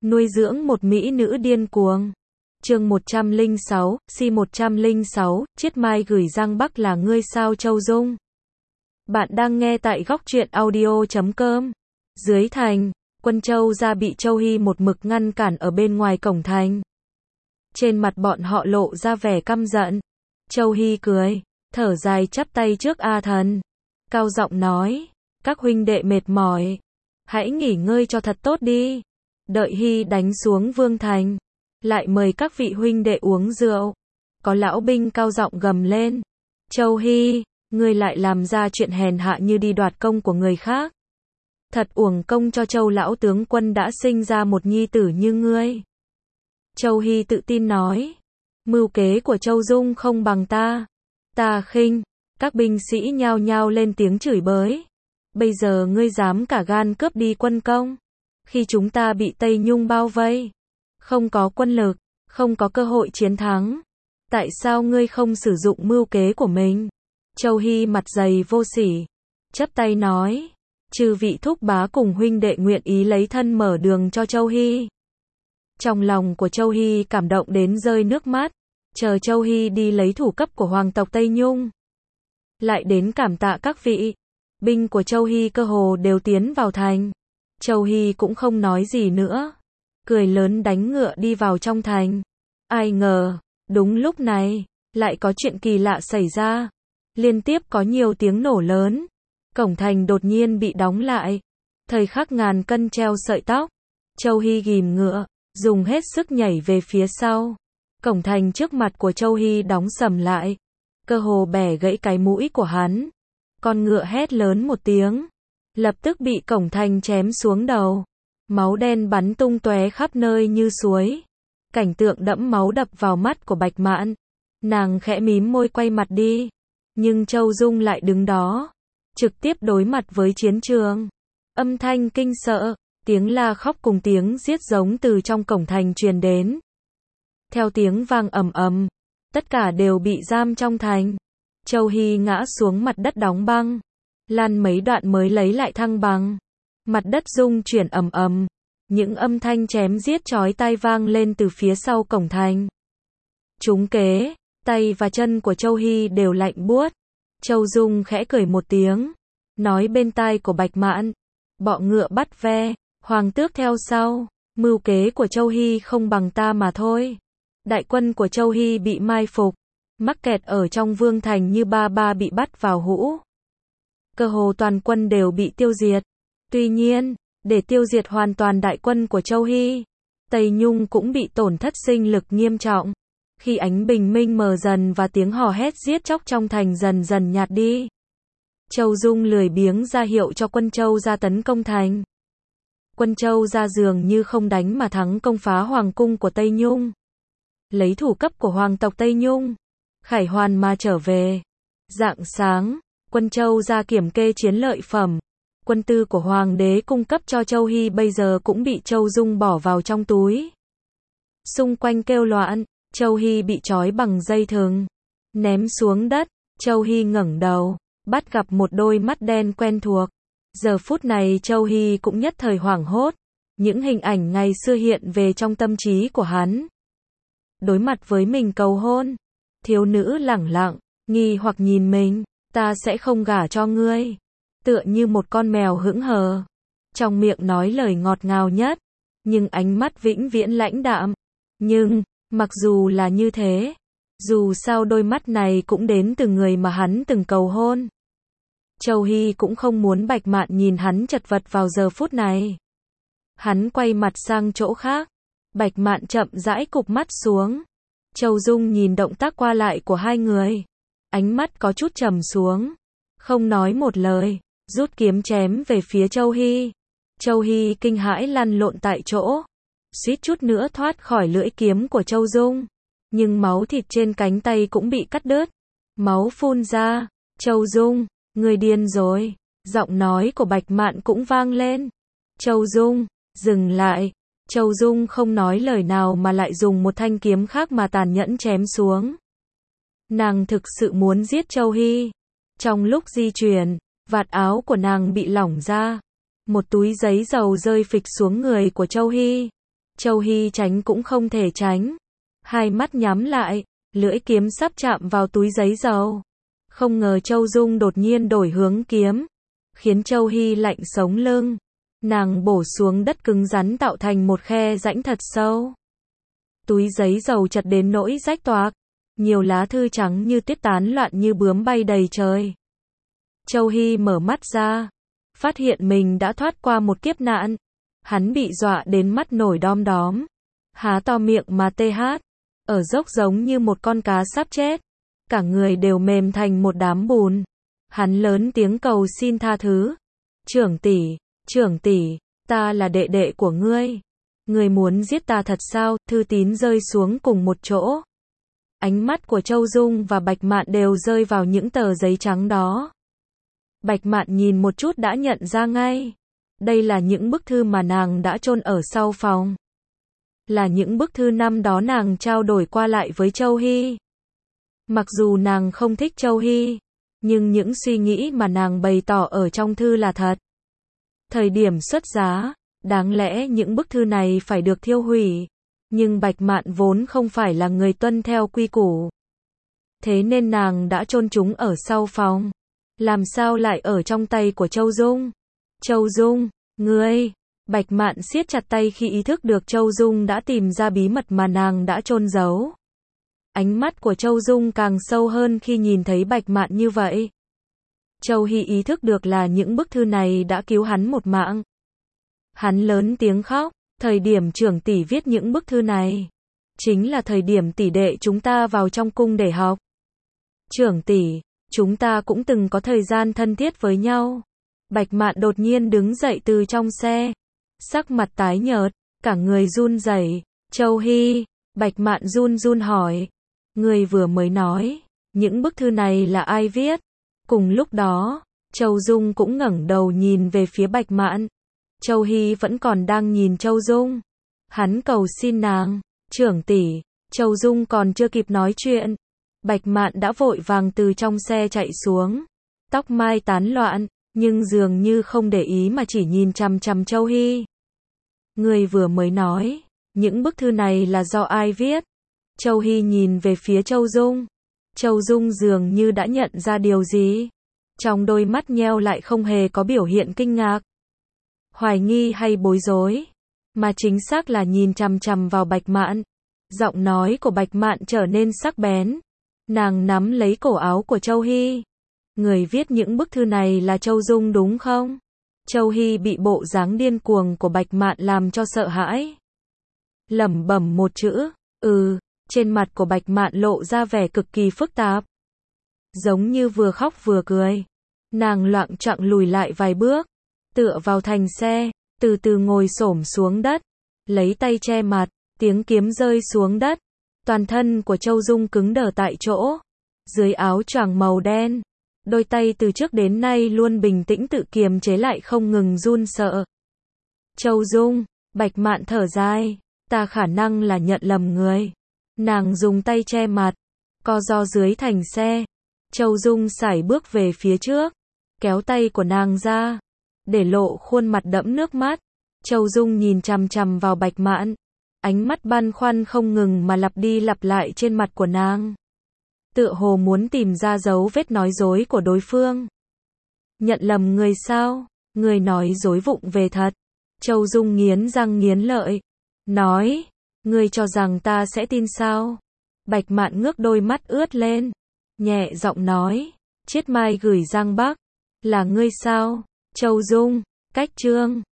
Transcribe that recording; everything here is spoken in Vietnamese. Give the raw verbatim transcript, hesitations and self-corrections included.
Nuôi dưỡng một mỹ nữ điên cuồng. Chương một trăm lẻ sáu, si một trăm lẻ sáu, Chiết Mai gửi Giang Bắc là ngươi sao Châu Dung. Bạn đang nghe tại góc truyện audio chấm com. Dưới thành, quân Châu gia bị Châu Hy một mực ngăn cản ở bên ngoài cổng thành. Trên mặt bọn họ lộ ra vẻ căm giận. Châu Hy cười, thở dài chắp tay trước A Thần. Cao giọng nói, các huynh đệ mệt mỏi. Hãy nghỉ ngơi cho thật tốt đi. Đợi Hy đánh xuống Vương Thành. Lại mời các vị huynh đệ uống rượu. Có lão binh cao giọng gầm lên. Châu Hy, ngươi lại làm ra chuyện hèn hạ như đi đoạt công của người khác. Thật uổng công cho Châu lão tướng quân đã sinh ra một nhi tử như ngươi. Châu Hy tự tin nói. Mưu kế của Châu Dung không bằng ta. Ta khinh. Các binh sĩ nhao nhao lên tiếng chửi bới. Bây giờ ngươi dám cả gan cướp đi quân công. Khi chúng ta bị Tây Nhung bao vây. Không có quân lực. Không có cơ hội chiến thắng. Tại sao ngươi không sử dụng mưu kế của mình? Châu Hy mặt dày vô sỉ. Chắp tay nói. Chư vị thúc bá cùng huynh đệ nguyện ý lấy thân mở đường cho Châu Hy. Trong lòng của Châu Hy cảm động đến rơi nước mắt. Chờ Châu Hy đi lấy thủ cấp của hoàng tộc Tây Nhung. Lại đến cảm tạ các vị. Binh của Châu Hy cơ hồ đều tiến vào thành. Châu Hy cũng không nói gì nữa. Cười lớn đánh ngựa đi vào trong thành. Ai ngờ, đúng lúc này, lại có chuyện kỳ lạ xảy ra. Liên tiếp có nhiều tiếng nổ lớn. Cổng thành đột nhiên bị đóng lại. Thời khắc ngàn cân treo sợi tóc. Châu Hy ghìm ngựa, dùng hết sức nhảy về phía sau. Cổng thành trước mặt của Châu Hy đóng sầm lại. Cơ hồ bẻ gãy cái mũi của hắn. Con ngựa hét lớn một tiếng. Lập tức bị cổng thành chém xuống đầu. Máu đen bắn tung tóe khắp nơi như suối. Cảnh tượng đẫm máu đập vào mắt của Bạch Mạn. Nàng khẽ mím môi quay mặt đi. Nhưng Châu Dung lại đứng đó. Trực tiếp đối mặt với chiến trường. Âm thanh kinh sợ. Tiếng la khóc cùng tiếng giết giống từ trong cổng thành truyền đến. Theo tiếng vang ầm ầm. Tất cả đều bị giam trong thành. Châu Hy ngã xuống mặt đất đóng băng. Lăn mấy đoạn mới lấy lại thăng bằng. Mặt đất rung chuyển ầm ầm. Những âm thanh chém giết chói tai vang lên từ phía sau cổng thành. Trúng kế, tay và chân của Châu Hy đều lạnh buốt. Châu Dung khẽ cười một tiếng. Nói bên tai của Bạch Mạn. Bọ ngựa bắt ve, hoàng tước theo sau. Mưu kế của Châu Hy không bằng ta mà thôi. Đại quân của Châu Hy bị mai phục. Mắc kẹt ở trong Vương Thành như ba ba bị bắt vào hũ. Cơ hồ toàn quân đều bị tiêu diệt. Tuy nhiên, để tiêu diệt hoàn toàn đại quân của Châu Hy, Tây Nhung cũng bị tổn thất sinh lực nghiêm trọng. Khi ánh bình minh mờ dần và tiếng hò hét giết chóc trong thành dần dần nhạt đi, Châu Dung lười biếng ra hiệu cho quân Châu ra tấn công thành. Quân Châu ra dường như không đánh mà thắng công phá hoàng cung của Tây Nhung. Lấy thủ cấp của hoàng tộc Tây Nhung, khải hoàn mà trở về. Rạng sáng, quân Châu ra kiểm kê chiến lợi phẩm. Quân tư của hoàng đế cung cấp cho Châu Hy bây giờ cũng bị Châu Dung bỏ vào trong túi. Xung quanh kêu loạn, Châu Hy bị trói bằng dây thừng, ném xuống đất. Châu Hy ngẩng đầu, bắt gặp một đôi mắt đen quen thuộc. Giờ phút này Châu Hy cũng nhất thời hoảng hốt. Những hình ảnh ngày xưa hiện về trong tâm trí của hắn. Đối mặt với mình cầu hôn. Thiếu nữ lẳng lặng, nghi hoặc nhìn mình. Ta sẽ không gả cho ngươi. Tựa như một con mèo hững hờ. Trong miệng nói lời ngọt ngào nhất. Nhưng ánh mắt vĩnh viễn lãnh đạm. Nhưng, mặc dù là như thế. Dù sao đôi mắt này cũng đến từ người mà hắn từng cầu hôn. Châu Hy cũng không muốn Bạch Mạn nhìn hắn chật vật vào giờ phút này. Hắn quay mặt sang chỗ khác. Bạch Mạn chậm rãi cụp mắt xuống. Châu Dung nhìn động tác qua lại của hai người. Ánh mắt có chút trầm xuống. Không nói một lời. Rút kiếm chém về phía Châu Hy. Châu Hy kinh hãi lăn lộn tại chỗ. Suýt chút nữa thoát khỏi lưỡi kiếm của Châu Dung. Nhưng máu thịt trên cánh tay cũng bị cắt đứt. Máu phun ra. Châu Dung, người điên rồi. Giọng nói của Bạch Mạn cũng vang lên. Châu Dung, dừng lại. Châu Dung không nói lời nào mà lại dùng một thanh kiếm khác mà tàn nhẫn chém xuống. Nàng thực sự muốn giết Châu Hy. Trong lúc di chuyển, vạt áo của nàng bị lỏng ra. Một túi giấy dầu rơi phịch xuống người của Châu Hy. Châu Hy tránh cũng không thể tránh. Hai mắt nhắm lại, lưỡi kiếm sắp chạm vào túi giấy dầu. Không ngờ Châu Dung đột nhiên đổi hướng kiếm, khiến Châu Hy lạnh sống lưng. Nàng bổ xuống đất cứng rắn tạo thành một khe rãnh thật sâu. Túi giấy dầu chật đến nỗi rách toạc, nhiều lá thư trắng như tuyết tán loạn như bướm bay đầy trời. Châu Hy mở mắt ra, phát hiện mình đã thoát qua một kiếp nạn. Hắn bị dọa đến mắt nổi đom đóm, há to miệng mà tê hát, ở dốc giống như một con cá sắp chết, cả người đều mềm thành một đám bùn. Hắn lớn tiếng cầu xin tha thứ. Trưởng tỷ, trưởng tỷ, ta là đệ đệ của ngươi. Ngươi muốn giết ta thật sao? Thư tín rơi xuống cùng một chỗ. Ánh mắt của Châu Dung và Bạch Mạn đều rơi vào những tờ giấy trắng đó. Bạch Mạn nhìn một chút đã nhận ra ngay. Đây là những bức thư mà nàng đã chôn ở sau phòng. Là những bức thư năm đó nàng trao đổi qua lại với Châu Hy. Mặc dù nàng không thích Châu Hy, nhưng những suy nghĩ mà nàng bày tỏ ở trong thư là thật. Thời điểm xuất giá, đáng lẽ những bức thư này phải được thiêu hủy. Nhưng Bạch Mạn vốn không phải là người tuân theo quy củ. Thế nên nàng đã chôn chúng ở sau phòng. Làm sao lại ở trong tay của Châu Dung? Châu Dung, ngươi! Bạch Mạn siết chặt tay khi ý thức được Châu Dung đã tìm ra bí mật mà nàng đã chôn giấu. Ánh mắt của Châu Dung càng sâu hơn khi nhìn thấy Bạch Mạn như vậy. Châu Hy ý thức được là những bức thư này đã cứu hắn một mạng. Hắn lớn tiếng khóc, thời điểm trưởng tỷ viết những bức thư này, chính là thời điểm tỷ đệ chúng ta vào trong cung để học. Trưởng tỷ, chúng ta cũng từng có thời gian thân thiết với nhau. Bạch Mạn đột nhiên đứng dậy từ trong xe, sắc mặt tái nhợt, cả người run rẩy. Châu Hy, Bạch Mạn run run hỏi, người vừa mới nói, những bức thư này là ai viết? Cùng lúc đó, Châu Dung cũng ngẩng đầu nhìn về phía Bạch Mạn. Châu Hy vẫn còn đang nhìn Châu Dung. Hắn cầu xin nàng, trưởng tỷ. Châu Dung còn chưa kịp nói chuyện, Bạch Mạn đã vội vàng từ trong xe chạy xuống. Tóc mai tán loạn, nhưng dường như không để ý mà chỉ nhìn chằm chằm Châu Hy. Người vừa mới nói, những bức thư này là do ai viết? Châu Hy nhìn về phía Châu Dung. Châu Dung dường như đã nhận ra điều gì. Trong đôi mắt nheo lại không hề có biểu hiện kinh ngạc, hoài nghi hay bối rối, mà chính xác là nhìn chằm chằm vào Bạch Mạn. Giọng nói của Bạch Mạn trở nên sắc bén. Nàng nắm lấy cổ áo của Châu Hy. Người viết những bức thư này là Châu Dung đúng không? Châu Hy bị bộ dáng điên cuồng của Bạch Mạn làm cho sợ hãi. Lẩm bẩm một chữ, ừ, trên mặt của Bạch Mạn lộ ra vẻ cực kỳ phức tạp. Giống như vừa khóc vừa cười. Nàng loạng choạng lùi lại vài bước, tựa vào thành xe, từ từ ngồi xổm xuống đất, lấy tay che mặt, tiếng kiếm rơi xuống đất. Toàn thân của Châu Dung cứng đờ tại chỗ. Dưới áo choàng màu đen, đôi tay từ trước đến nay luôn bình tĩnh tự kiềm chế lại không ngừng run sợ. Châu Dung, Bạch Mạn thở dài, ta khả năng là nhận lầm người. Nàng dùng tay che mặt, co ro dưới thành xe. Châu Dung sải bước về phía trước, kéo tay của nàng ra, để lộ khuôn mặt đẫm nước mắt. Châu Dung nhìn chằm chằm vào Bạch Mạn, ánh mắt băn khoăn không ngừng mà lặp đi lặp lại trên mặt của nàng. Tựa hồ muốn tìm ra dấu vết nói dối của đối phương. Nhận lầm người sao? Người nói dối vụng về thật. Châu Dung nghiến răng nghiến lợi, nói, ngươi cho rằng ta sẽ tin sao? Bạch Mạn ngước đôi mắt ướt lên, nhẹ giọng nói, Triết Mai gửi Giang Bắc, là ngươi sao? Châu Dung, cách chương